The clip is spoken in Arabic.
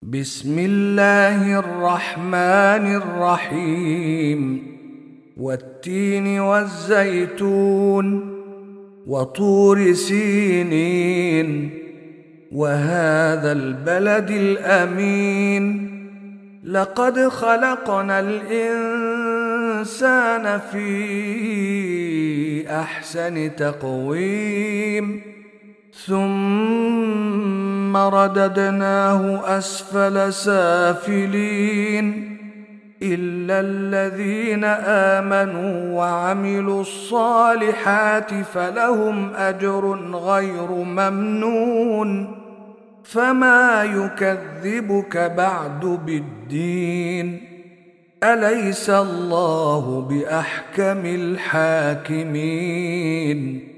بسم الله الرحمن الرحيم والتين والزيتون وطور سينين وهذا البلد الأمين لقد خلقنا الإنسان في أحسن تقويم ثم رددناه أسفل سافلين إلا الذين آمنوا وعملوا الصالحات فلهم أجر غير ممنون فما يكذبك بعد بالدين أليس الله بأحكم الحاكمين